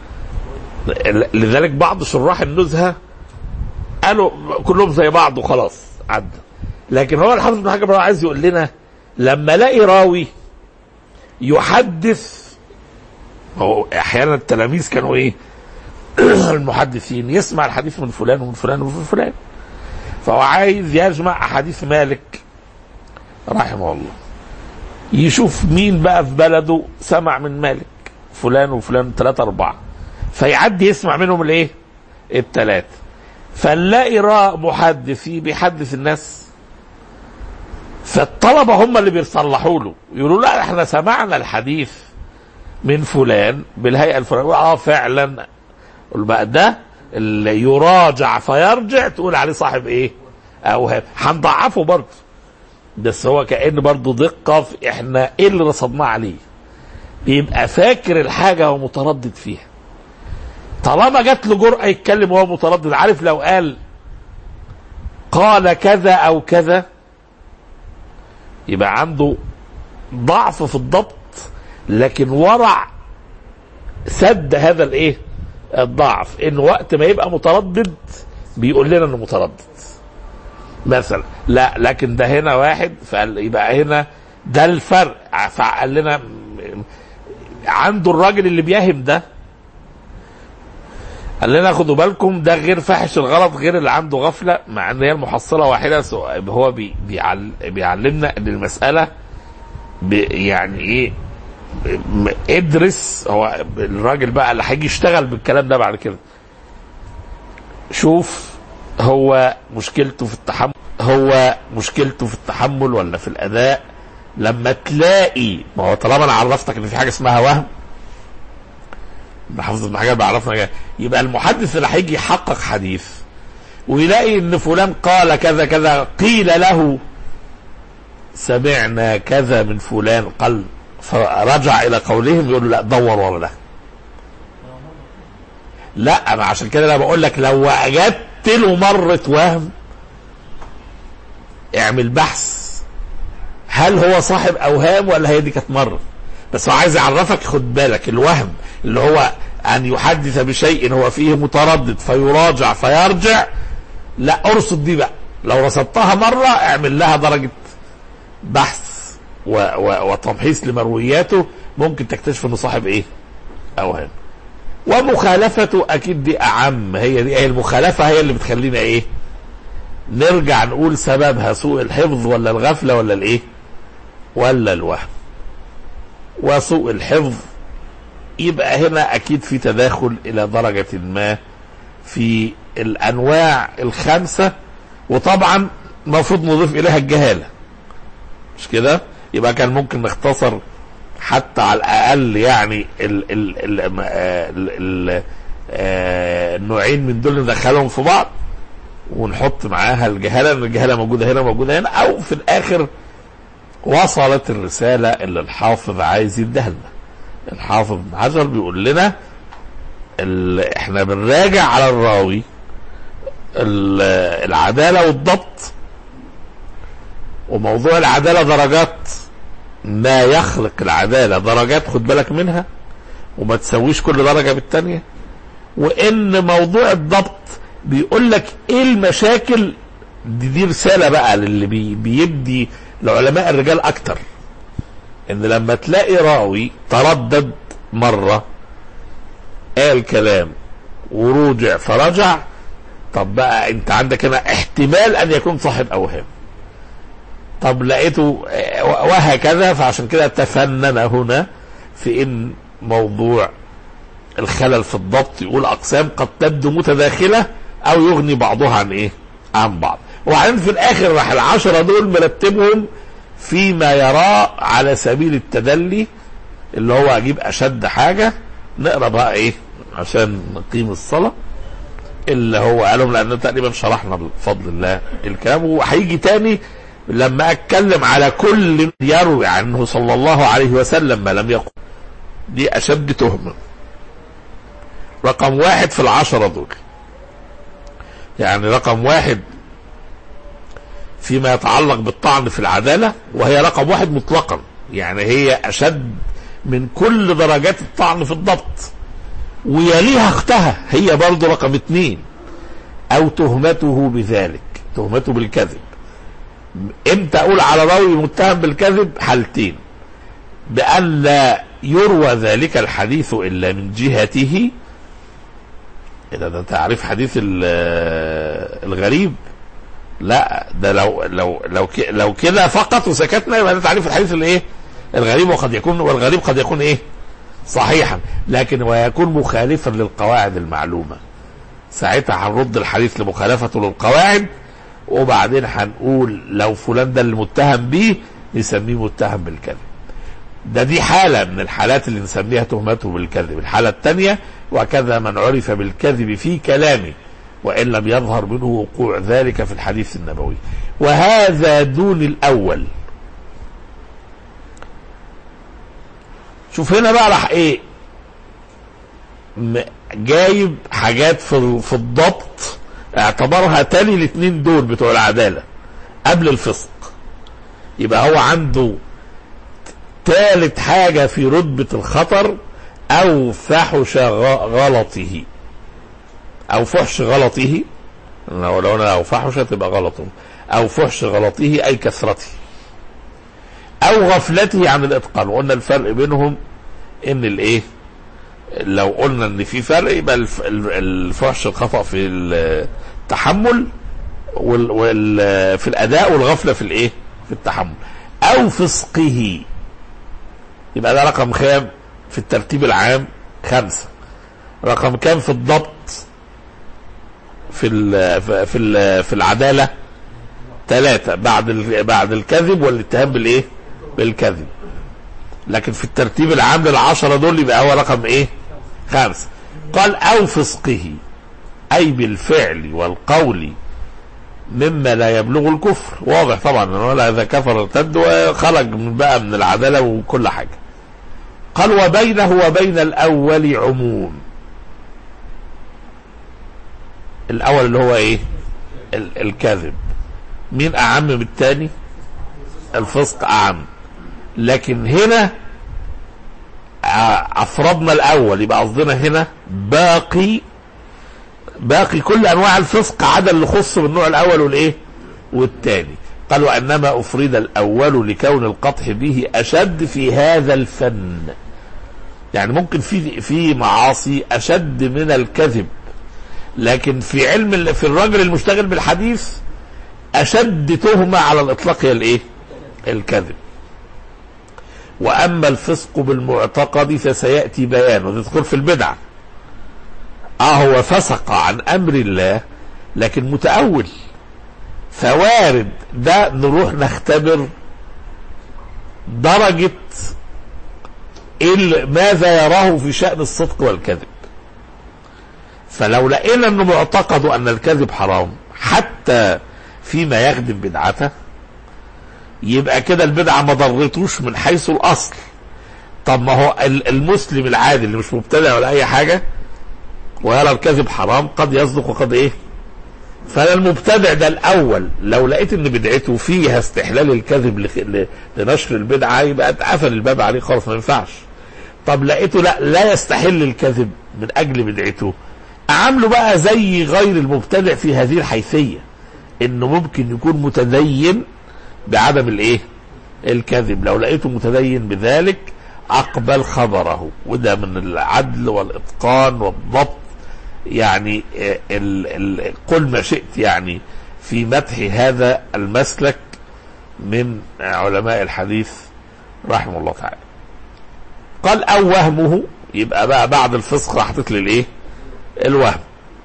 لذلك بعض شراح النزهة قالوا كلهم زي بعض وخلاص عدى. لكن هو الحافظ ابن حجر عايز يقول لنا لما الاقي راوي يحدث، هو احيانا التلاميذ كانوا ايه؟ المحدثين يسمع الحديث من فلان ومن فلان ومن فلان، فهو عايز يجمع احاديث مالك رحمه الله، يشوف مين بقى في بلده سمع من مالك، فلان وفلان ثلاثة أربعة، فيعدي يسمع منهم الايه؟ الثلاثة. فنلاقي راء محدث بيحدث الناس، فالطلبة هم اللي بيصلحوا له، يقولوا لا احنا سمعنا الحديث من فلان بالهيئة الفلانية. اه فعلا بقى ده اللي يراجع فيرجع تقول عليه صاحب ايه؟ اوهام. هنضعفه برضه، بس هو كأن برضه دقة في احنا ايه اللي رصدناه عليه. بيبقى فاكر الحاجة ومتردد فيها، طالما جات له جرأة يتكلم وهو متردد. عارف لو قال قال كذا او كذا يبقى عنده ضعف في الضبط، لكن ورع سد هذا الايه؟ الضعف، ان وقت ما يبقى متردد بيقول لنا انه متردد مثلا. لا لكن ده هنا واحد، فقال يبقى هنا ده الفرق. فقال لنا عنده الراجل اللي بيهم ده قال لنا خدوا بالكم ده غير فاحش الغلط غير اللي عنده غفله، مع ان هي المحصله واحده. هو بي بيعلمنا ان المساله يعني ايه، ادرس. هو الراجل بقى اللي هيجي يشتغل بالكلام ده بعد كده، شوف هو مشكلته في التحمل، هو مشكلته في التحمل ولا في الاداء. لما تلاقي، ما هو طالما انا عرفتك ان في حاجه اسمها وهم، حافظ ابن حجر بيعرفنا، يبقى المحدث اللي هيجي يحقق حديث ويلاقي ان فلان قال كذا كذا، قيل له سمعنا كذا من فلان قال، فرجع الى قولهم، يقول لا دور ورا ده. لا، ما عشان كده انا بقول لك لو وجدت له مره وهم اعمل بحث، هل هو صاحب اوهام ولا هي دي كانت مره؟ بس هو عايز يعرفك، خد بالك الوهم اللي هو ان يحدث بشيء هو فيه متردد فيراجع فيرجع، لا ارصد دي بقى. لو رصدتها مره اعمل لها درجه بحث و و وتمحيص لمروياته، ممكن تكتشف انه صاحب ايه؟ اوهام. ومخالفته اكيد دي اعم، هي دي هي المخالفه، هي اللي بتخلينا ايه؟ نرجع نقول سببها سوء الحفظ ولا الغفله ولا الايه؟ ولا الوهم. وسوء الحفظ يبقى هنا اكيد في تداخل الى درجه ما في الانواع الخمسه، وطبعا المفروض نضيف اليها الجهاله، مش كده؟ يبقى كان ممكن نختصر حتى على الاقل يعني ال ال ال ال ال النوعين من دول ندخلهم في بعض ونحط معاها الجهاله، ان الجهاله موجوده هنا موجوده هنا، او في الاخر وصلت الرساله اللي الحافظ عايز يديها لنا. الحافظ ابن حجر بيقول لنا احنا بنراجع على الراوي العداله والضبط، وموضوع العداله درجات، ما يخلق العداله درجات خد بالك منها، وما تسويش كل درجه بالتانيه. وان موضوع الضبط بيقول لك ايه المشاكل دي, دي رساله بقى للي بي بيبدي لعلماء الرجال اكتر، ان لما تلاقي راوي تردد مره قال كلام ورجع فرجع، طب بقى انت عندك هنا احتمال ان يكون صاحب اوهام، طب لقيته وهكذا. فعشان كده تفنن هنا في ان موضوع الخلل في الضبط يقول اقسام قد تبدو متداخله او يغني بعضها عن ايه؟ عن بعض. وبعدين في الاخر راح العشره دول مرتبهم فيما يراه على سبيل التدلي، اللي هو اجيب اشد حاجه. نقرا بقى ايه عشان نقيم الصلاه اللي هو قالهم، لان تقريبا شرحنا بفضل الله الكلام. وهيجي تاني لما اتكلم على كل يروي عنه صلى الله عليه وسلم ما لم يقل، دي اشد تهمه. رقم واحد في العشره دول، يعني رقم واحد فيما يتعلق بالطعن في العدالة، وهي رقم واحد مطلقا، يعني هي أشد من كل درجات الطعن في الضبط. ويليها اختها هي برضو رقم اتنين، أو تهمته بذلك، تهمته بالكذب. امتى أقول على راوي متهم بالكذب؟ حالتين: بأن لا يروى ذلك الحديث إلا من جهته، إذا ده تعريف حديث الغريب، لا ده لو لو لو لو كده فقط وسكتنا يبقى ده تعريف الحديث الايه؟ الغريب. وقد يكون والغريب قد يكون ايه؟ صحيحا، لكن ويكون مخالفا للقواعد المعلومه. ساعتها هنرد الحديث لمخالفته للقواعد، وبعدين هنقول لو فلان ده اللي متهم بيه نسميه متهم بالكذب. ده دي حاله من الحالات اللي نسميها تهمته بالكذب. الحاله الثانيه: وكذا من عرف بالكذب في كلامه وإن لم يظهر منه وقوع ذلك في الحديث النبوي. وهذا دون الأول. شوف هنا بقى راح ايه جايب حاجات في في الضبط اعتبرها تالي الاثنين دول بتوع العدالة قبل الفسق. يبقى هو عنده ثالث حاجة في رتبة الخطر: أو فحش غلطه، أو فحش غلطه. لو لو أنا أو فحش تبقى غلطه، أو فحش غلطه أي كثرته، أو غفلته عن الإتقان. وقلنا الفرق بينهم إن الإيه لو قلنا ان في فرق يبقى الفحش الخطأ في التحمل وال وال في الاداء والغفلة في الايه في التحمل. او فسقه يبقى ده رقم خام في الترتيب العام خمسة. رقم كام في الضبط في ال في ال في العدالة ثلاثة بعد بعد الكذب والاتهام بالايه بالكذب. لكن في الترتيب العام للعشرة دول يبقى هو رقم ايه خمسة. قال او فسقه اي بالفعل والقول مما لا يبلغ الكفر. واضح طبعا ولا اذا كفر ارتد وخرج من بقى من العدالة وكل حاجة. قال وبينه وبين الاول عموم. الاول اللي هو ايه الكذب. مين اعم من الثاني؟ الفسق اعم. لكن هنا افرضنا الاول يبقى قصدنا هنا باقي باقي كل انواع الفسق عدا اللي خص بالنوع الاول والايه والثاني. قال وانما افرد الاول لكون القطع به اشد في هذا الفن. يعني ممكن في في معاصي اشد من الكذب، لكن في علم في الرجل المشتغل بالحديث اشد تهمة على الاطلاق هي الايه الكذب. واما الفسق بالمعتقد فسياتي بيانه. تذكر في البدعة اه هو فسق عن امر الله لكن متأول، فوارد ده نروح نختبر درجة ماذا يراه في شأن الصدق والكذب. فلو لقينا انه معتقد ان الكذب حرام حتى فيما يخدم بدعته يبقى كده البدعة ما ضرتوش من حيث الاصل. طب ما هو المسلم العادي اللي مش مبتدع ولا اي حاجة ويرى الكذب حرام قد يصدق وقد ايه. فانا المبتدع ده الاول لو لقيت ان بدعته فيها استحلال الكذب لنشر البدعة يبقى اتقفل الباب عليه خالص ما ينفعش. طب لقيته لا لا يستحل الكذب من اجل بدعته اعامله بقى زي غير المبتدع في هذه الحيثية انه ممكن يكون متدين بعدم الايه الكذب. لو لقيته متدين بذلك اقبل خبره. وده من العدل والاتقان والضبط. يعني ال ال قل ما شئت يعني في مدح هذا المسلك من علماء الحديث رحمه الله تعالى. قال او وهمه يبقى بقى بعد الفسق راح تطلع الايه الوهم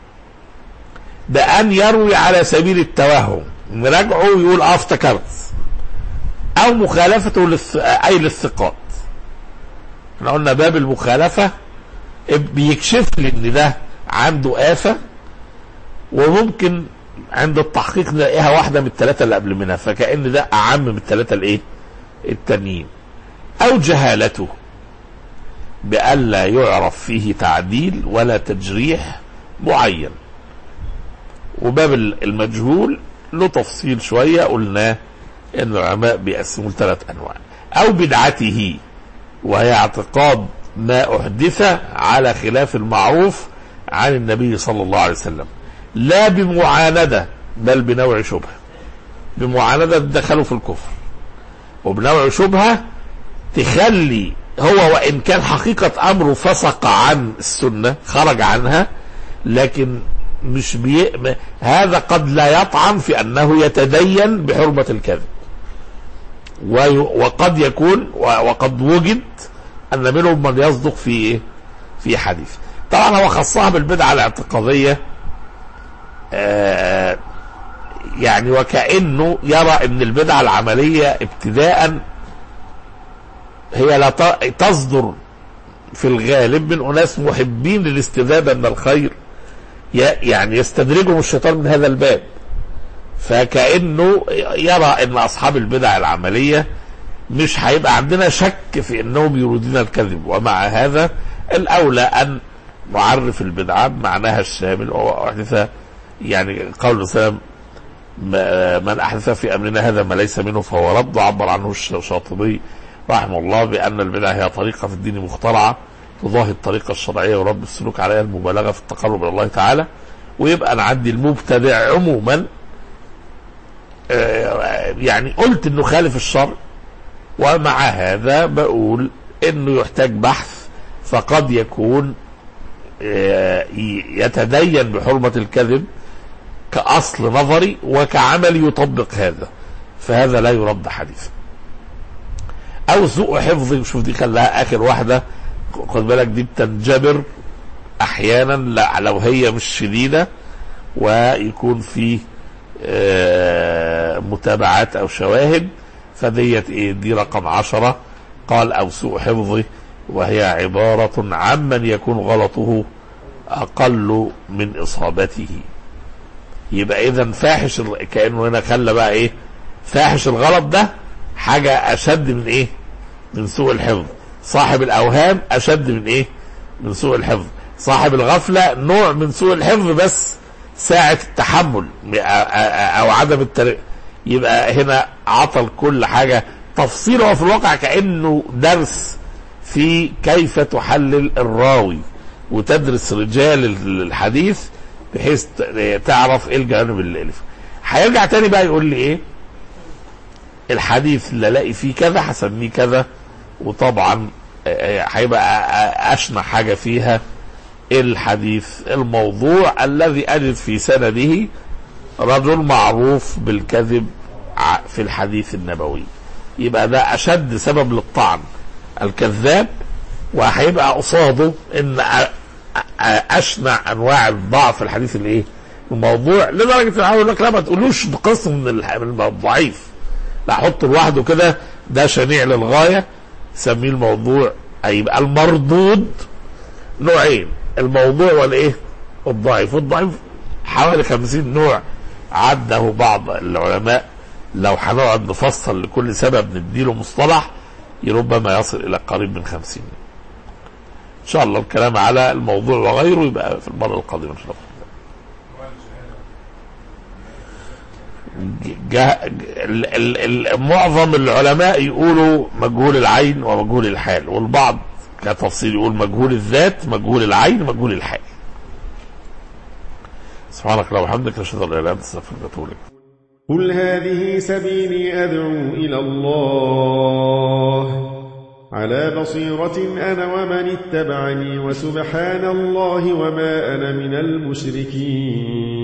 بأن يروي على سبيل التوهم نراجعه ويقول اه افتكرت. او مخالفته للث... اي للثقات. احنا قلنا باب المخالفة بيكشف لي ان ده عنده آفة وممكن عند التحقيق نلاقيها واحدة من الثلاثة اللي قبل منها فكأن ده اعم من الثلاثة الايه التانيين. او جهالته بألا يعرف فيه تعديل ولا تجريح معين. وباب المجهول له تفصيل شوية قلناه ان العلماء بيقسموا لثلاث انواع. او بدعته وهي اعتقاد ما احدث على خلاف المعروف عن النبي صلى الله عليه وسلم لا بمعاندة بل بنوع شبهة. بمعاندة دخلوا في الكفر وبنوع شبهة تخلي هو وإن كان حقيقة أمره فسق عن السنة خرج عنها لكن مش بي... هذا قد لا يطعن في أنه يتدين بحرمة الكذب. وي... وقد يكون و... وقد وجد أن منهم من يصدق في في حديث. طبعا هو خصها بالبدعة الاعتقادية آه يعني وكأنه يرى أن البدعة العملية ابتداء هي لا تصدر في الغالب من أناس محبين للاستزادة من الخير يعني يستدرجهم الشيطان من هذا الباب. فكأنه يرى أن أصحاب البدع العملية مش هيبقى عندنا شك في أنهم يريدون الكذب. ومع هذا الأولى أن نعرف البدعة معناها الشامل وأحدث يعني قول السلام من أحدث في أمرنا هذا ما ليس منه فهو رد. عبر عنه الشاطبي رحمه الله بأن البدعة هي طريقة في الدين مخترعة تضاهي الطريقة الشرعية ورب السلوك عليها المبالغة في التقرب إلى الله تعالى. ويبقى نعدي المبتدع عموما يعني قلت انه خالف الشرع ومع هذا بقول انه يحتاج بحث فقد يكون يتدين بحرمة الكذب كأصل نظري وكعمل يطبق هذا، فهذا لا يرد حديثا. أو سوء حفظ، شوف دي خلاها آخر واحدة، خد بالك دي بتنجبر أحيانا لو هي مش شديدة ويكون في متابعات أو شواهد، فديت إيه دي رقم عشرة. قال أو سوء حفظه، وهي عبارة عمن يكون غلطه أقل من إصابته. يبقى إذن فاحش، كأنه هنا خلى بقى إيه فاحش الغلط ده حاجة أشد من إيه من سوء الحفظ. صاحب الأوهام أشد من إيه من سوء الحفظ. صاحب الغفلة نوع من سوء الحفظ بس ساعة التحمل أو عدم الترق. يبقى هنا عطل كل حاجة تفصيل، وفي الواقع كأنه درس في كيف تحلل الراوي وتدرس رجال الحديث بحيث تعرف ايه الجانب اللي الف. هيرجع تاني بقى يقول لي ايه الحديث اللي الاقي فيه كذا هسميه كذا، وطبعا هيبقى اشنع حاجة فيها الحديث الموضوع الذي اجد في سنده رجل معروف بالكذب في الحديث النبوي. يبقى ده اشد سبب للطعن الكذاب، وهيبقى قصاده ان اشنع انواع الضعف في الحديث الايه الموضوع، لدرجه ان يقول لك لا ما تقولوش قسم من الضعيف، لا حط لوحده كده ده شنيع للغايه سميه الموضوع. هيبقى المردود نوعين، الموضوع والايه الضعيف. والضعيف حوالي خمسين نوع عده بعض العلماء، لو هنقعد نفصل لكل سبب نديله مصطلح ربما يصل الى قريب من خمسين. ان شاء الله الكلام على الموضوع وغيره يبقى في المرة القادمة ان شاء الله. معظم العلماء يقولوا مجهول العين ومجهول الحال، والبعض كتفصيل يقول مجهول الذات مجهول العين مجهول الحال. سبحانك اللهم وبحمدك نشهد ان لا اله الا انت نستغفرك ونتوب اليك. قل هذه سبيلي أدعو إلى الله على بصيرة أنا ومن اتبعني، وسبحان الله وما أنا من المشركين.